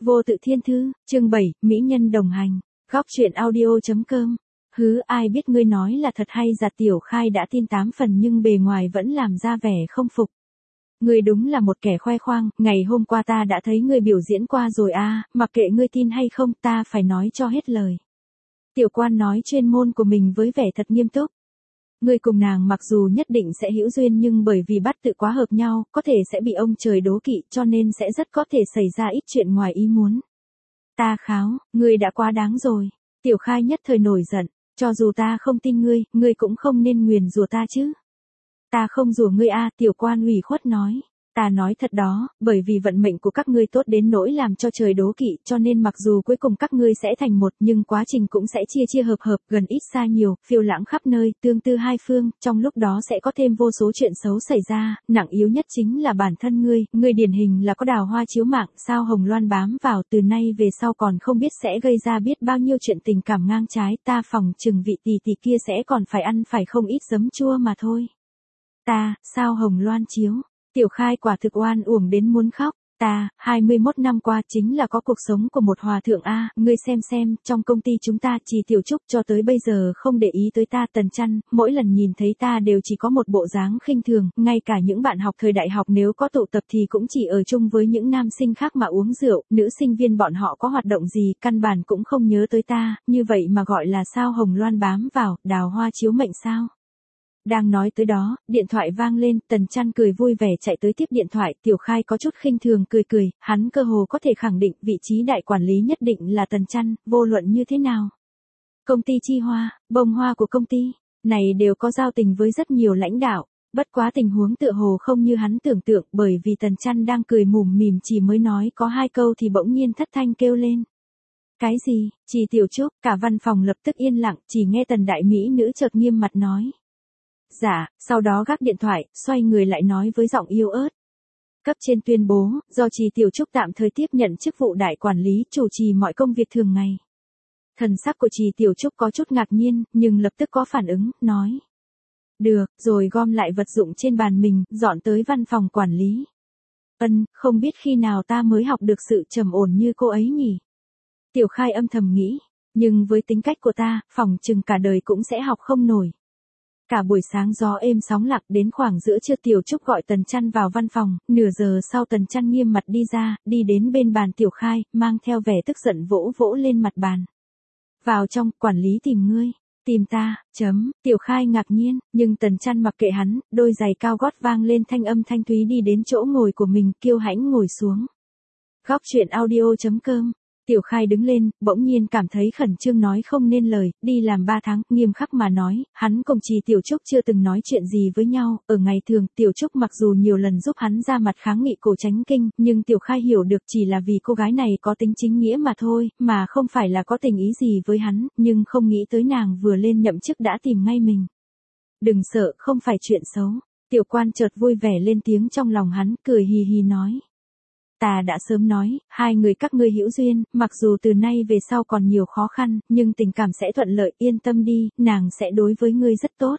Vô tự thiên thư, chương 7, Mỹ nhân đồng hành. Góc truyện audio.com. Ai biết ngươi nói là thật hay giả. Tiểu Khai đã tin 8 phần nhưng bề ngoài vẫn làm ra vẻ không phục. Ngươi đúng là một kẻ khoe khoang, ngày hôm qua ta đã thấy ngươi biểu diễn qua rồi à, mặc kệ ngươi tin hay không ta phải nói cho hết lời. Tiểu Quan nói chuyên môn của mình với vẻ thật nghiêm túc. Ngươi cùng nàng mặc dù nhất định sẽ hữu duyên nhưng bởi vì bắt tự quá hợp nhau, có thể sẽ bị ông trời đố kỵ cho nên sẽ rất có thể xảy ra ít chuyện ngoài ý muốn. Ta kháo, ngươi đã quá đáng rồi. Tiểu Khai nhất thời nổi giận, cho dù ta không tin ngươi cũng không nên nguyền rủa ta chứ. Ta không rủa ngươi a, Tiểu Quan ủy khuất nói. Ta nói thật đó, bởi vì vận mệnh của các ngươi tốt đến nỗi làm cho trời đố kỵ, cho nên mặc dù cuối cùng các ngươi sẽ thành một, nhưng quá trình cũng sẽ chia hợp, gần ít xa nhiều, phiêu lãng khắp nơi, tương tư hai phương, trong lúc đó sẽ có thêm vô số chuyện xấu xảy ra, nặng yếu nhất chính là bản thân ngươi điển hình là có đào hoa chiếu mạng, sao hồng loan bám vào, từ nay về sau còn không biết sẽ gây ra biết bao nhiêu chuyện tình cảm ngang trái, ta phòng chừng vị tỷ kia sẽ còn phải ăn phải không ít giấm chua mà thôi. Ta, sao hồng loan chiếu? Tiểu Khai quả thực oan uổng đến muốn khóc. Ta, 21 năm qua chính là có cuộc sống của một hòa thượng a, ngươi xem, trong công ty chúng ta chỉ Tiểu Trúc cho tới bây giờ không để ý tới ta. Tần Chăn, mỗi lần nhìn thấy ta đều chỉ có một bộ dáng khinh thường, ngay cả những bạn học thời đại học nếu có tụ tập thì cũng chỉ ở chung với những nam sinh khác mà uống rượu, nữ sinh viên bọn họ có hoạt động gì, căn bản cũng không nhớ tới ta, như vậy mà gọi là sao hồng loan bám vào, đào hoa chiếu mệnh sao? Đang nói tới đó, điện thoại vang lên, Tần Chăn cười vui vẻ chạy tới tiếp điện thoại, Tiểu Khai có chút khinh thường cười, hắn cơ hồ có thể khẳng định vị trí đại quản lý nhất định là Tần Chăn, vô luận như thế nào. Công ty Chi Hoa, bông hoa của công ty này đều có giao tình với rất nhiều lãnh đạo, bất quá tình huống tựa hồ không như hắn tưởng tượng, bởi vì Tần Chăn đang cười mủm mỉm chỉ mới nói có 2 câu thì bỗng nhiên thất thanh kêu lên. Cái gì? Chỉ Tiểu Trúc, cả văn phòng lập tức yên lặng, chỉ nghe Tần đại mỹ nữ chợt nghiêm mặt nói. Dạ, sau đó gác điện thoại, xoay người lại nói với giọng yếu ớt. Cấp trên tuyên bố, do Trì Tiểu Trúc tạm thời tiếp nhận chức vụ đại quản lý, chủ trì mọi công việc thường ngày. Thần sắc của Trì Tiểu Trúc có chút ngạc nhiên, nhưng lập tức có phản ứng, nói. Được, rồi gom lại vật dụng trên bàn mình, dọn tới văn phòng quản lý. Không biết khi nào ta mới học được sự trầm ổn như cô ấy nhỉ? Tiểu Khai âm thầm nghĩ, nhưng với tính cách của ta, phỏng chừng cả đời cũng sẽ học không nổi. Cả buổi sáng gió êm sóng lặng, đến khoảng giữa trưa Tiểu Trúc gọi Tần Chăn vào văn phòng, nửa giờ sau Tần Chăn nghiêm mặt đi ra, đi đến bên bàn Tiểu Khai, mang theo vẻ tức giận vỗ lên mặt bàn. Vào trong, quản lý tìm ngươi. Tìm ta, Tiểu Khai ngạc nhiên, nhưng Tần Chăn mặc kệ hắn, đôi giày cao gót vang lên thanh âm thanh thúy đi đến chỗ ngồi của mình, kiêu hãnh ngồi xuống. Góc truyện audio.com. Tiểu Khai đứng lên, bỗng nhiên cảm thấy khẩn trương nói không nên lời, đi làm 3 tháng, nghiêm khắc mà nói, hắn cùng Trì Tiểu Trúc chưa từng nói chuyện gì với nhau, ở ngày thường, Tiểu Trúc mặc dù nhiều lần giúp hắn ra mặt kháng nghị cổ tránh kinh, nhưng Tiểu Khai hiểu được chỉ là vì cô gái này có tính chính nghĩa mà thôi, mà không phải là có tình ý gì với hắn, nhưng không nghĩ tới nàng vừa lên nhậm chức đã tìm ngay mình. Đừng sợ, không phải chuyện xấu. Tiểu Quan chợt vui vẻ lên tiếng trong lòng hắn, cười hì hì nói. Ta đã sớm nói, hai người các ngươi hữu duyên, mặc dù từ nay về sau còn nhiều khó khăn, nhưng tình cảm sẽ thuận lợi, yên tâm đi, nàng sẽ đối với ngươi rất tốt.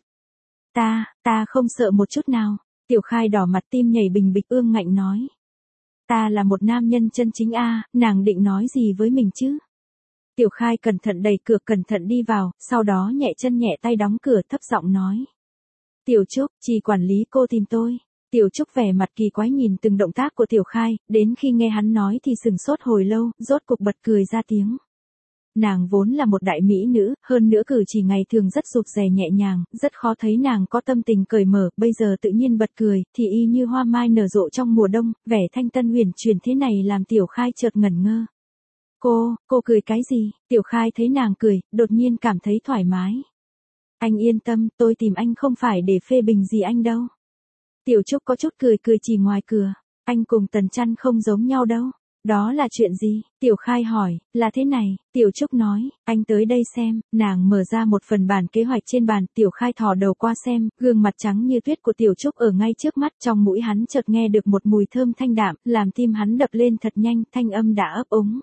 Ta không sợ một chút nào. Tiểu Khai đỏ mặt tim nhảy bình bịch ương ngạnh nói. Ta là một nam nhân chân chính a, nàng định nói gì với mình chứ? Tiểu Khai cẩn thận đẩy cửa, cẩn thận đi vào, sau đó nhẹ chân nhẹ tay đóng cửa, thấp giọng nói. Tiểu Trúc, Trì quản lý cô tìm tôi. Tiểu Trúc vẻ mặt kỳ quái nhìn từng động tác của Tiểu Khai, đến khi nghe hắn nói thì sừng sốt hồi lâu, rốt cục bật cười ra tiếng. Nàng vốn là một đại mỹ nữ, hơn nữa cử chỉ ngày thường rất rụt rè nhẹ nhàng, rất khó thấy nàng có tâm tình cởi mở, bây giờ tự nhiên bật cười, thì y như hoa mai nở rộ trong mùa đông, vẻ thanh tân huyền chuyển thế này làm Tiểu Khai chợt ngẩn ngơ. Cô cười cái gì? Tiểu Khai thấy nàng cười, đột nhiên cảm thấy thoải mái. Anh yên tâm, tôi tìm anh không phải để phê bình gì anh đâu. Tiểu Trúc có chút cười chỉ ngoài cửa. Anh cùng Tần Chăn không giống nhau đâu. Đó là chuyện gì? Tiểu Khai hỏi, là thế này, Tiểu Trúc nói, anh tới đây xem, nàng mở ra một phần bản kế hoạch trên bàn, Tiểu Khai thò đầu qua xem, gương mặt trắng như tuyết của Tiểu Trúc ở ngay trước mắt, trong mũi hắn chợt nghe được một mùi thơm thanh đạm, làm tim hắn đập lên thật nhanh, thanh âm đã ấp úng.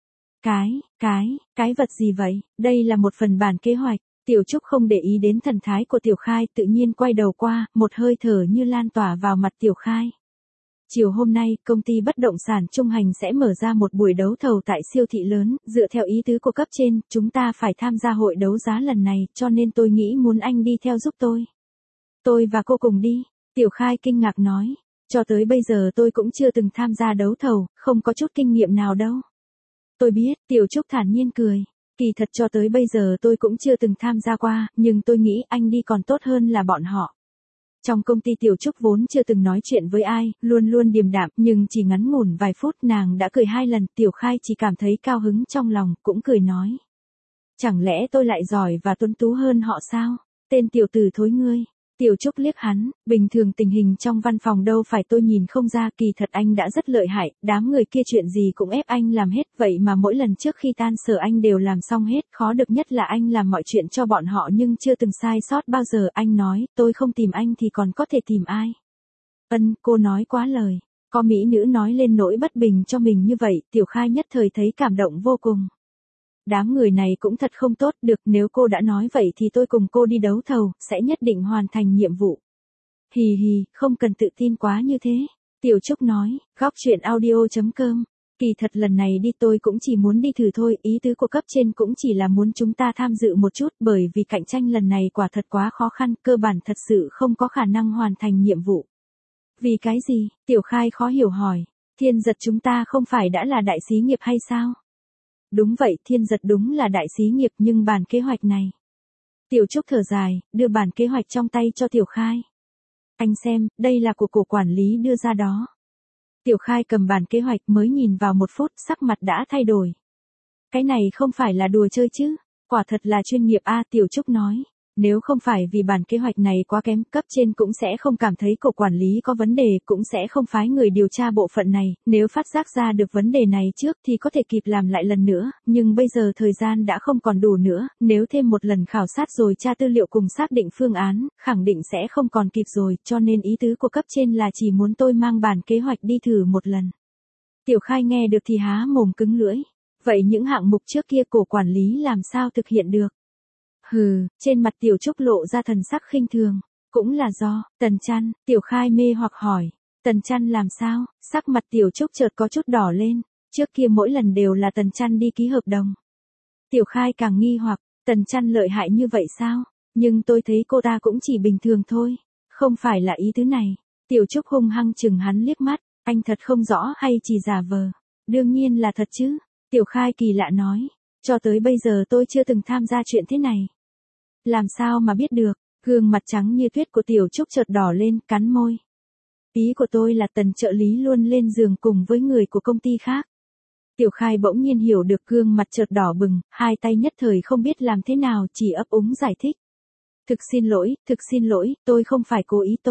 Cái vật gì vậy? Đây là một phần bản kế hoạch. Tiểu Trúc không để ý đến thần thái của Tiểu Khai, tự nhiên quay đầu qua, một hơi thở như lan tỏa vào mặt Tiểu Khai. chiều hôm nay, công ty bất động sản Trung Hành sẽ mở ra một buổi đấu thầu tại siêu thị lớn, dựa theo ý tứ của cấp trên, chúng ta phải tham gia hội đấu giá lần này, cho nên tôi nghĩ muốn anh đi theo giúp tôi. Tôi và cô cùng đi, Tiểu Khai kinh ngạc nói. Cho tới bây giờ tôi cũng chưa từng tham gia đấu thầu, không có chút kinh nghiệm nào đâu. Tôi biết, Tiểu Trúc thản nhiên cười. Kỳ thật cho tới bây giờ tôi cũng chưa từng tham gia qua, nhưng tôi nghĩ anh đi còn tốt hơn là bọn họ. Trong công ty Tiểu Trúc vốn chưa từng nói chuyện với ai, luôn luôn điềm đạm, nhưng chỉ ngắn ngủn vài phút nàng đã cười 2 lần, Tiểu Khai chỉ cảm thấy cao hứng trong lòng, cũng cười nói. Chẳng lẽ tôi lại giỏi và tuấn tú hơn họ sao? Tên tiểu tử thối ngươi. Tiểu Trúc liếc hắn, bình thường tình hình trong văn phòng đâu phải tôi nhìn không ra, kỳ thật anh đã rất lợi hại, đám người kia chuyện gì cũng ép anh làm hết, vậy mà mỗi lần trước khi tan sở anh đều làm xong hết, khó được nhất là anh làm mọi chuyện cho bọn họ nhưng chưa từng sai sót bao giờ, anh nói, tôi không tìm anh thì còn có thể tìm ai. Cô nói quá lời, có mỹ nữ nói lên nỗi bất bình cho mình như vậy, Tiểu Khai nhất thời thấy cảm động vô cùng. Đám người này cũng thật không tốt, được nếu cô đã nói vậy thì tôi cùng cô đi đấu thầu, sẽ nhất định hoàn thành nhiệm vụ. Hì hì, không cần tự tin quá như thế. Tiểu Trúc nói, góc chuyện audio.com. Kỳ thật lần này đi tôi cũng chỉ muốn đi thử thôi, ý tứ của cấp trên cũng chỉ là muốn chúng ta tham dự một chút bởi vì cạnh tranh lần này quả thật quá khó khăn, cơ bản thật sự không có khả năng hoàn thành nhiệm vụ. Vì cái gì? Tiểu Khai khó hiểu hỏi. Thiên Giật chúng ta không phải đã là đại xí nghiệp hay sao? Đúng vậy, Thiên Giật đúng là đại xí nghiệp nhưng bản kế hoạch này. Tiểu Trúc thở dài, đưa bản kế hoạch trong tay cho Tiểu Khai. Anh xem, đây là của cổ quản lý đưa ra đó. Tiểu Khai cầm bản kế hoạch mới nhìn vào 1 phút, sắc mặt đã thay đổi. Cái này không phải là đùa chơi chứ, quả thật là chuyên nghiệp a, Tiểu Trúc nói. Nếu không phải vì bản kế hoạch này quá kém, cấp trên cũng sẽ không cảm thấy cổ quản lý có vấn đề, cũng sẽ không phái người điều tra bộ phận này, nếu phát giác ra được vấn đề này trước thì có thể kịp làm lại lần nữa, nhưng bây giờ thời gian đã không còn đủ nữa, nếu thêm một lần khảo sát rồi tra tư liệu cùng xác định phương án, khẳng định sẽ không còn kịp rồi, cho nên ý tứ của cấp trên là chỉ muốn tôi mang bản kế hoạch đi thử một lần. Tiểu Khai nghe được thì há mồm cứng lưỡi, vậy những hạng mục trước kia cổ quản lý làm sao thực hiện được? Hừ, trên mặt Tiểu Trúc lộ ra thần sắc khinh thường, cũng là do, Tần Chăn, Tiểu Khai mê hoặc hỏi, Tần Chăn làm sao, sắc mặt Tiểu Trúc chợt có chút đỏ lên, trước kia mỗi lần đều là Tần Chăn đi ký hợp đồng. Tiểu Khai càng nghi hoặc, Tần Chăn lợi hại như vậy sao, nhưng tôi thấy cô ta cũng chỉ bình thường thôi, không phải là ý tứ này. Tiểu Trúc hung hăng chừng hắn liếc mắt, anh thật không rõ hay chỉ giả vờ, đương nhiên là thật chứ, Tiểu Khai kỳ lạ nói, cho tới bây giờ tôi chưa từng tham gia chuyện thế này. Làm sao mà biết được, gương mặt trắng như tuyết của Tiểu Trúc chợt đỏ lên, cắn môi. Ý của tôi là Tần trợ lý luôn lên giường cùng với người của công ty khác. Tiểu Khai bỗng nhiên hiểu được, gương mặt chợt đỏ bừng, hai tay nhất thời không biết làm thế nào, chỉ ấp úng giải thích. Thực xin lỗi, tôi không phải cố ý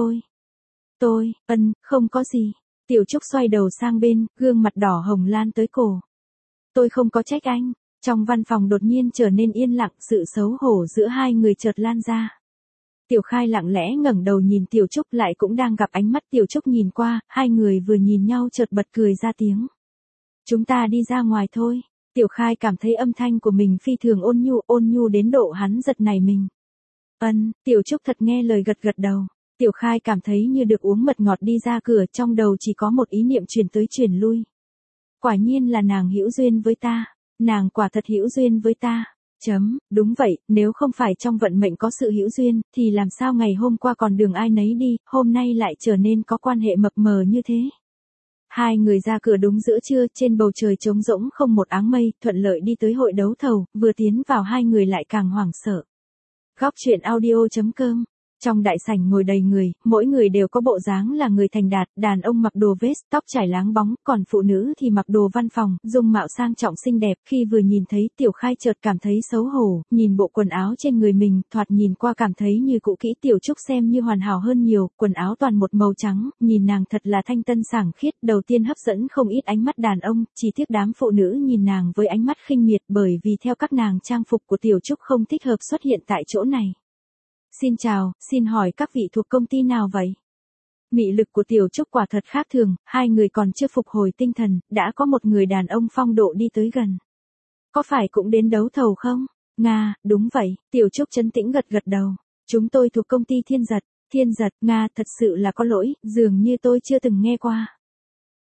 tôi, không có gì. Tiểu Trúc xoay đầu sang bên, gương mặt đỏ hồng lan tới cổ. Tôi không có trách anh. Trong văn phòng đột nhiên trở nên yên lặng, sự xấu hổ giữa hai người chợt lan ra. Tiểu Khai lặng lẽ ngẩng đầu nhìn Tiểu Trúc, lại cũng đang gặp ánh mắt Tiểu Trúc nhìn qua, hai người vừa nhìn nhau chợt bật cười ra tiếng. Chúng ta đi ra ngoài thôi. Tiểu Khai cảm thấy âm thanh của mình phi thường ôn nhu đến độ hắn giật nảy mình. Tiểu Trúc thật nghe lời gật gật đầu. Tiểu Khai cảm thấy như được uống mật ngọt, đi ra cửa trong đầu chỉ có một ý niệm truyền tới truyền lui. Quả nhiên là nàng hữu duyên với ta. Nàng quả thật hữu duyên với ta. Đúng vậy, nếu không phải trong vận mệnh có sự hữu duyên, thì làm sao ngày hôm qua còn đường ai nấy đi, hôm nay lại trở nên có quan hệ mập mờ như thế. Hai người ra cửa đúng giữa trưa, trên bầu trời trống rỗng không một áng mây, thuận lợi đi tới hội đấu thầu, vừa tiến vào hai người lại càng hoảng sợ. Góc chuyện audio.com. Trong đại sảnh ngồi đầy người, mỗi người đều có bộ dáng là người thành đạt, đàn ông mặc đồ vest, tóc trải láng bóng, còn phụ nữ thì mặc đồ văn phòng, dung mạo sang trọng xinh đẹp. Khi vừa nhìn thấy, Tiểu Khai chợt cảm thấy xấu hổ, nhìn bộ quần áo trên người mình, thoạt nhìn qua cảm thấy như cũ kỹ. Tiểu Trúc xem như hoàn hảo hơn nhiều, quần áo toàn một màu trắng, nhìn nàng thật là thanh tân sảng khiết, đầu tiên hấp dẫn không ít ánh mắt đàn ông, chỉ tiếc đám phụ nữ nhìn nàng với ánh mắt khinh miệt, bởi vì theo các nàng trang phục của Tiểu Trúc không thích hợp xuất hiện tại chỗ này. Xin chào, xin hỏi các vị thuộc công ty nào vậy? Mị lực của Tiểu Trúc quả thật khác thường, hai người còn chưa phục hồi tinh thần, đã có một người đàn ông phong độ đi tới gần. Có phải cũng đến đấu thầu không? Nga, đúng vậy, Tiểu Trúc trấn tĩnh gật gật đầu. Chúng tôi thuộc công ty Thiên Giật, Nga thật sự là có lỗi, dường như tôi chưa từng nghe qua.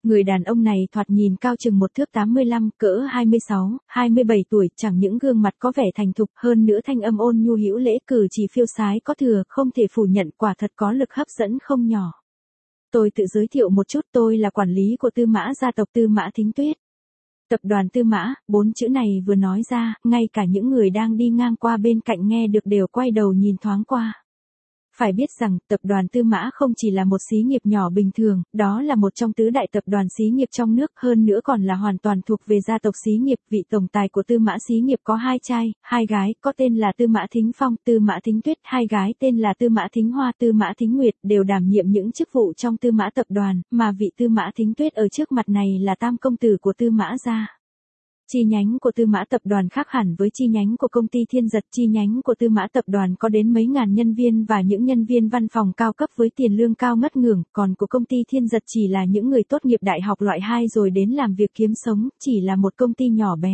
Người đàn ông này thoạt nhìn cao chừng một thước 85, cỡ 26, 27 tuổi, chẳng những gương mặt có vẻ thành thục, hơn nữa thanh âm ôn nhu hữu lễ, cử chỉ phiêu sái có thừa, không thể phủ nhận, quả thật có lực hấp dẫn không nhỏ. Tôi tự giới thiệu một chút, tôi là quản lý của Tư Mã gia tộc Tư Mã Thính Tuyết. Tập đoàn Tư Mã, 4 chữ này vừa nói ra, ngay cả những người đang đi ngang qua bên cạnh nghe được đều quay đầu nhìn thoáng qua. Phải biết rằng, tập đoàn Tư Mã không chỉ là một xí nghiệp nhỏ bình thường, đó là một trong tứ đại tập đoàn xí nghiệp trong nước, hơn nữa còn là hoàn toàn thuộc về gia tộc xí nghiệp. Vị tổng tài của Tư Mã xí nghiệp có 2 trai, 2 gái, có tên là Tư Mã Thính Phong, Tư Mã Thính Tuyết, 2 gái tên là Tư Mã Thính Hoa, Tư Mã Thính Nguyệt, đều đảm nhiệm những chức vụ trong Tư Mã tập đoàn, mà vị Tư Mã Thính Tuyết ở trước mặt này là tam công tử của Tư Mã gia. Chi nhánh của Tư Mã tập đoàn khác hẳn với chi nhánh của công ty Thiên Giật. Chi nhánh của Tư Mã tập đoàn có đến mấy ngàn nhân viên và những nhân viên văn phòng cao cấp với tiền lương cao ngất ngưởng, còn của công ty Thiên Giật chỉ là những người tốt nghiệp đại học loại 2 rồi đến làm việc kiếm sống, chỉ là một công ty nhỏ bé.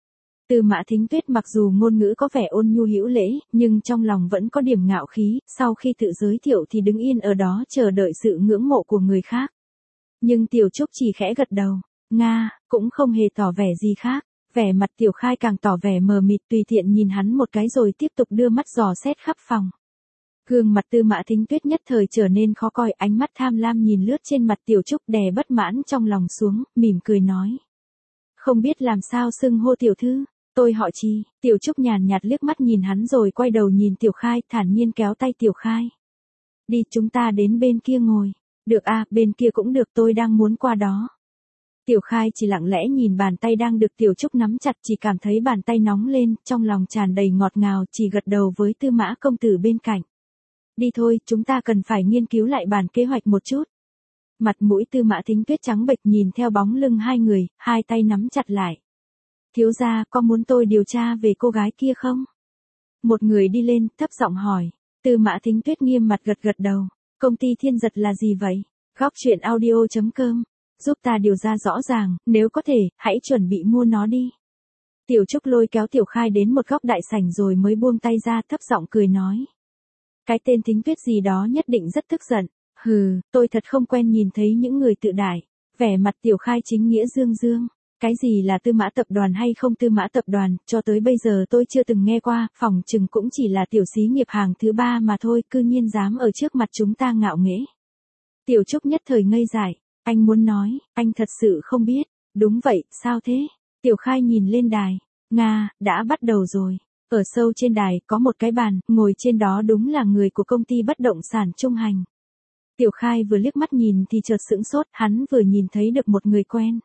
Tư Mã Thính Tuyết mặc dù ngôn ngữ có vẻ ôn nhu hữu lễ, nhưng trong lòng vẫn có điểm ngạo khí, sau khi tự giới thiệu thì đứng yên ở đó chờ đợi sự ngưỡng mộ của người khác. Nhưng Tiểu Trúc chỉ khẽ gật đầu. Nga, cũng không hề tỏ vẻ gì khác. Vẻ mặt Tiểu Khai càng tỏ vẻ mờ mịt, tùy tiện nhìn hắn một cái rồi tiếp tục đưa mắt dò xét khắp phòng. Gương mặt Tư Mã Thính Tuyết nhất thời trở nên khó coi, ánh mắt tham lam nhìn lướt trên mặt Tiểu Trúc, đè bất mãn trong lòng xuống, mỉm cười nói. Không biết làm sao xưng hô tiểu thư, tôi họ Chi. Tiểu Trúc nhàn nhạt liếc mắt nhìn hắn rồi quay đầu nhìn Tiểu Khai, thản nhiên kéo tay Tiểu Khai. Đi, chúng ta đến bên kia ngồi. Được à, bên kia cũng được, tôi đang muốn qua đó. Tiểu Khai chỉ lặng lẽ nhìn bàn tay đang được Tiểu Trúc nắm chặt, chỉ cảm thấy bàn tay nóng lên, trong lòng tràn đầy ngọt ngào, chỉ gật đầu với Tư Mã công tử bên cạnh. Đi thôi, chúng ta cần phải nghiên cứu lại bản kế hoạch một chút. Mặt mũi Tư Mã Thính Tuyết trắng bệch nhìn theo bóng lưng hai người, hai tay nắm chặt lại. Thiếu gia, có muốn tôi điều tra về cô gái kia không? Một người đi lên, thấp giọng hỏi. Tư Mã Thính Tuyết nghiêm mặt gật gật đầu. Công ty Thiên Giật là gì vậy? Góc truyện audio.com. Giúp ta điều ra rõ ràng, nếu có thể, hãy chuẩn bị mua nó đi. Tiểu Trúc lôi kéo Tiểu Khai đến một góc đại sảnh rồi mới buông tay ra, thấp giọng cười nói. Cái tên Thính Tuyết gì đó nhất định rất tức giận. Hừ, tôi thật không quen nhìn thấy những người tự đại. Vẻ mặt Tiểu Khai chính nghĩa dương dương. Cái gì là Tư Mã tập đoàn hay không Tư Mã tập đoàn, cho tới bây giờ tôi chưa từng nghe qua, phỏng chừng cũng chỉ là tiểu xí nghiệp hàng thứ 3 mà thôi, cư nhiên dám ở trước mặt chúng ta ngạo nghễ. Tiểu Trúc nhất thời ngây dại. Anh muốn nói, anh thật sự không biết. Đúng vậy, sao thế? Tiểu Khai nhìn lên đài. Nga, đã bắt đầu rồi. Ở sâu trên đài, có một cái bàn, ngồi trên đó đúng là người của công ty bất động sản Trung Hành. Tiểu Khai vừa liếc mắt nhìn thì chợt sững sốt, hắn vừa nhìn thấy được một người quen.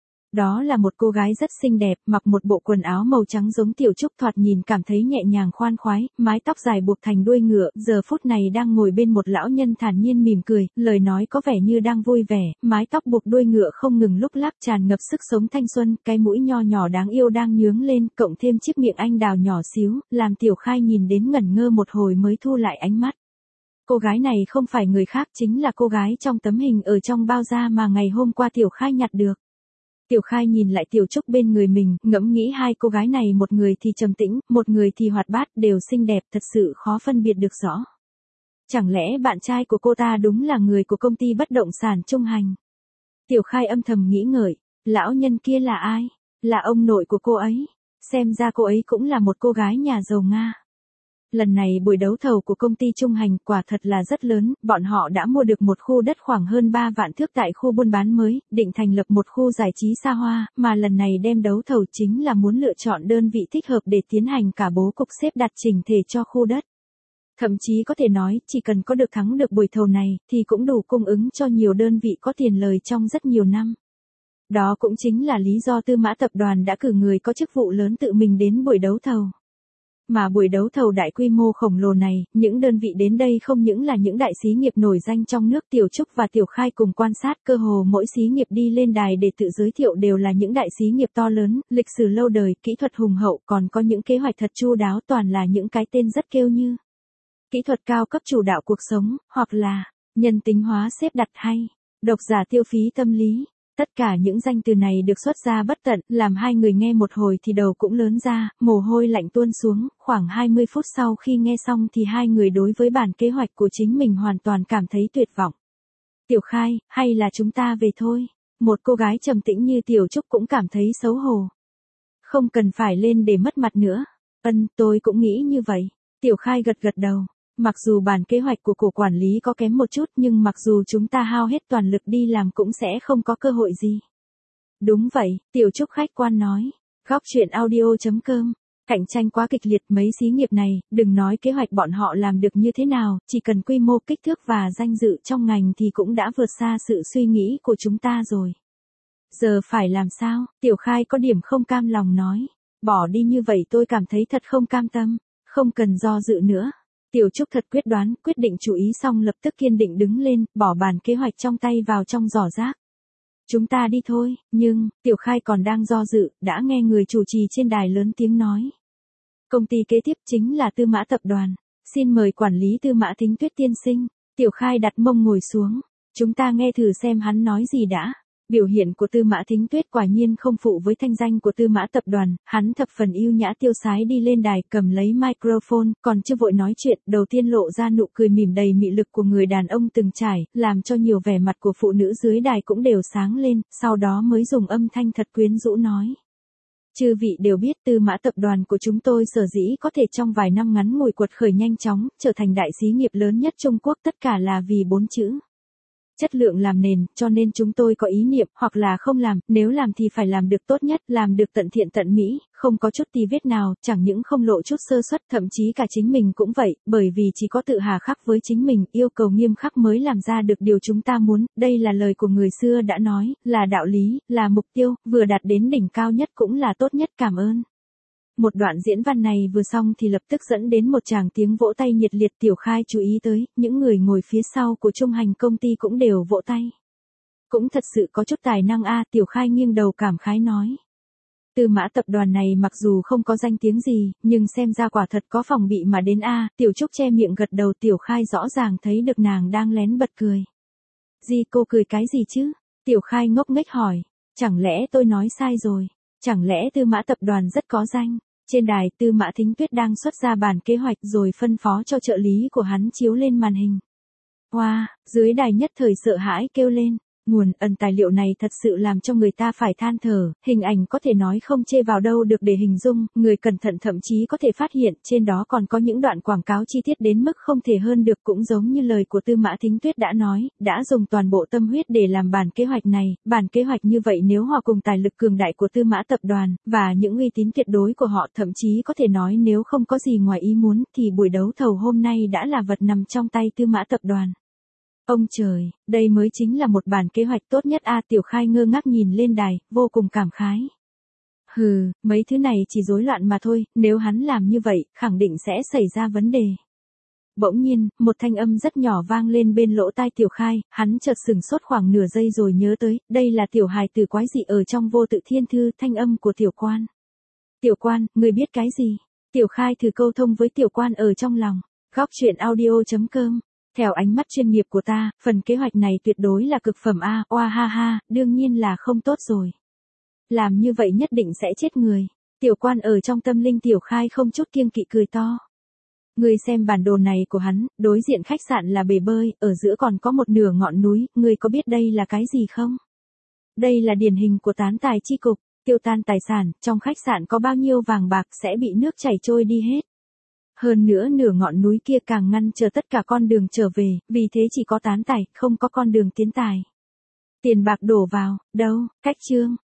Đó là một cô gái rất xinh đẹp, mặc một bộ quần áo màu trắng giống Tiểu Trúc, thoạt nhìn cảm thấy nhẹ nhàng khoan khoái, mái tóc dài buộc thành đuôi ngựa, giờ phút này đang ngồi bên một lão nhân thản nhiên mỉm cười, lời nói có vẻ như đang vui vẻ, mái tóc buộc đuôi ngựa không ngừng lúc lắc tràn ngập sức sống thanh xuân, cái mũi nho nhỏ đáng yêu đang nhướng lên, cộng thêm chiếc miệng anh đào nhỏ xíu, làm Tiểu Khai nhìn đến ngẩn ngơ một hồi mới thu lại ánh mắt. Cô gái này không phải người khác, chính là cô gái trong tấm hình ở trong bao da mà ngày hôm qua Tiểu Khai nhặt được. Tiểu Khai nhìn lại Tiểu Trúc bên người mình, ngẫm nghĩ hai cô gái này, một người thì trầm tĩnh, một người thì hoạt bát, đều xinh đẹp, thật sự khó phân biệt được rõ. Chẳng lẽ bạn trai của cô ta đúng là người của công ty bất động sản Trung Hành? Tiểu Khai âm thầm nghĩ ngợi, lão nhân kia là ai? Là ông nội của cô ấy. Xem ra cô ấy cũng là một cô gái nhà giàu Nga. Lần này buổi đấu thầu của công ty Trung Hành quả thật là rất lớn, bọn họ đã mua được một khu đất khoảng hơn 3 vạn thước tại khu buôn bán mới, định thành lập một khu giải trí xa hoa, mà lần này đem đấu thầu chính là muốn lựa chọn đơn vị thích hợp để tiến hành cả bố cục xếp đặt chỉnh thể cho khu đất. Thậm chí có thể nói, chỉ cần có được thắng được buổi thầu này, thì cũng đủ cung ứng cho nhiều đơn vị có tiền lời trong rất nhiều năm. Đó cũng chính là lý do Tư Mã tập đoàn đã cử người có chức vụ lớn tự mình đến buổi đấu thầu. Mà buổi đấu thầu đại quy mô khổng lồ này, những đơn vị đến đây không những là những đại xí nghiệp nổi danh trong nước. Tiểu Trúc và Tiểu Khai cùng quan sát, cơ hồ mỗi xí nghiệp đi lên đài để tự giới thiệu đều là những đại xí nghiệp to lớn, lịch sử lâu đời, kỹ thuật hùng hậu, còn có những kế hoạch thật chu đáo, toàn là những cái tên rất kêu như kỹ thuật cao cấp chủ đạo cuộc sống, hoặc là nhân tính hóa xếp đặt hay độc giả tiêu phí tâm lý. Tất cả những danh từ này được xuất ra bất tận, làm hai người nghe một hồi thì đầu cũng lớn ra, mồ hôi lạnh tuôn xuống, khoảng 20 phút sau khi nghe xong thì hai người đối với bản kế hoạch của chính mình hoàn toàn cảm thấy tuyệt vọng. Tiểu Khai, hay là chúng ta về thôi? Một cô gái trầm tĩnh như Tiểu Trúc cũng cảm thấy xấu hổ. Không cần phải lên để mất mặt nữa. Tôi cũng nghĩ như vậy. Tiểu Khai gật gật đầu. Mặc dù bản kế hoạch của cổ quản lý có kém một chút nhưng mặc dù chúng ta hao hết toàn lực đi làm cũng sẽ không có cơ hội gì. Đúng vậy, Tiểu Trúc khách quan nói. Góc chuyện audio.com. Cạnh tranh quá kịch liệt mấy xí nghiệp này, đừng nói kế hoạch bọn họ làm được như thế nào, chỉ cần quy mô kích thước và danh dự trong ngành thì cũng đã vượt xa sự suy nghĩ của chúng ta rồi. Giờ phải làm sao? Tiểu Khai có điểm không cam lòng nói. Bỏ đi như vậy tôi cảm thấy thật không cam tâm, không cần do dự nữa. Tiểu Trúc thật quyết đoán, quyết định chú ý xong lập tức kiên định đứng lên, bỏ bản kế hoạch trong tay vào trong giỏ rác. Chúng ta đi thôi, nhưng, Tiểu Khai còn đang do dự, đã nghe người chủ trì trên đài lớn tiếng nói. Công ty kế tiếp chính là Tư Mã Tập đoàn. Xin mời quản lý Tư Mã Thính Tuyết tiên sinh. Tiểu Khai đặt mông ngồi xuống. Chúng ta nghe thử xem hắn nói gì đã. Biểu hiện của Tư Mã Thính Tuyết quả nhiên không phụ với thanh danh của Tư Mã Tập đoàn, hắn thập phần ưu nhã tiêu sái đi lên đài cầm lấy microphone, còn chưa vội nói chuyện, đầu tiên lộ ra nụ cười mỉm đầy mị lực của người đàn ông từng trải, làm cho nhiều vẻ mặt của phụ nữ dưới đài cũng đều sáng lên, sau đó mới dùng âm thanh thật quyến rũ nói. Chư vị đều biết Tư Mã Tập đoàn của chúng tôi sở dĩ có thể trong vài năm ngắn ngủi quật khởi nhanh chóng, trở thành đại xí nghiệp lớn nhất Trung Quốc tất cả là vì 4 chữ. Chất lượng làm nền, cho nên chúng tôi có ý niệm, hoặc là không làm, nếu làm thì phải làm được tốt nhất, làm được tận thiện tận mỹ, không có chút tì vết nào, chẳng những không lộ chút sơ suất, thậm chí cả chính mình cũng vậy, bởi vì chỉ có tự hà khắc với chính mình, yêu cầu nghiêm khắc mới làm ra được điều chúng ta muốn, đây là lời của người xưa đã nói, là đạo lý, là mục tiêu, vừa đạt đến đỉnh cao nhất cũng là tốt nhất, cảm ơn. Một đoạn diễn văn này vừa xong thì lập tức dẫn đến một tràng tiếng vỗ tay nhiệt liệt. Tiểu Khai chú ý tới, những người ngồi phía sau của trung hành công ty cũng đều vỗ tay. Cũng thật sự có chút tài năng a. Tiểu Khai nghiêng đầu cảm khái nói. Tư Mã Tập đoàn này mặc dù không có danh tiếng gì, nhưng xem ra quả thật có phòng bị mà đến a. Tiểu Trúc che miệng gật đầu. Tiểu Khai rõ ràng thấy được nàng đang lén bật cười. Gì cô cười cái gì chứ? Tiểu Khai ngốc nghếch hỏi. Chẳng lẽ tôi nói sai rồi? Chẳng lẽ Tư Mã Tập đoàn rất có danh? Trên đài Tư Mã Thính Tuyết đang xuất ra bản kế hoạch rồi phân phó cho trợ lý của hắn chiếu lên màn hình. Wow, dưới đài nhất thời sợ hãi kêu lên. Nguồn tài liệu này thật sự làm cho người ta phải than thở, hình ảnh có thể nói không chê vào đâu được để hình dung, người cẩn thận thậm chí có thể phát hiện, trên đó còn có những đoạn quảng cáo chi tiết đến mức không thể hơn được, cũng giống như lời của Tư Mã Thính Tuyết đã nói, đã dùng toàn bộ tâm huyết để làm bản kế hoạch này, bản kế hoạch như vậy nếu hòa cùng tài lực cường đại của Tư Mã Tập đoàn, và những uy tín tuyệt đối của họ, thậm chí có thể nói nếu không có gì ngoài ý muốn, thì buổi đấu thầu hôm nay đã là vật nằm trong tay Tư Mã Tập đoàn. Ông trời, đây mới chính là một bản kế hoạch tốt nhất a. Tiểu Khai ngơ ngác nhìn lên đài, vô cùng cảm khái. Mấy thứ này chỉ rối loạn mà thôi, nếu hắn làm như vậy, khẳng định sẽ xảy ra vấn đề. Bỗng nhiên, một thanh âm rất nhỏ vang lên bên lỗ tai Tiểu Khai, hắn chợt sửng sốt khoảng nửa giây rồi nhớ tới, đây là tiểu hài tử quái dị ở trong Vô Tự Thiên Thư, thanh âm của Tiểu Quan. Tiểu Quan, người biết cái gì? Tiểu Khai thử câu thông với Tiểu Quan ở trong lòng. Góc chuyện audio.com. Theo ánh mắt chuyên nghiệp của ta, phần kế hoạch này tuyệt đối là cực phẩm a. Oa ha ha, đương nhiên là không tốt rồi. Làm như vậy nhất định sẽ chết người. Tiểu Quan ở trong tâm linh Tiểu Khai không chút kiêng kỵ cười to. Ngươi xem bản đồ này của hắn, đối diện khách sạn là bể bơi, ở giữa còn có một nửa ngọn núi, ngươi có biết đây là cái gì không? Đây là điển hình của tán tài chi cục, tiêu tan tài sản, trong khách sạn có bao nhiêu vàng bạc sẽ bị nước chảy trôi đi hết. Hơn nữa nửa ngọn núi kia càng ngăn trở tất cả con đường trở về, vì thế chỉ có tán tài, không có con đường tiến tài. Tiền bạc đổ vào, đâu, cách chương.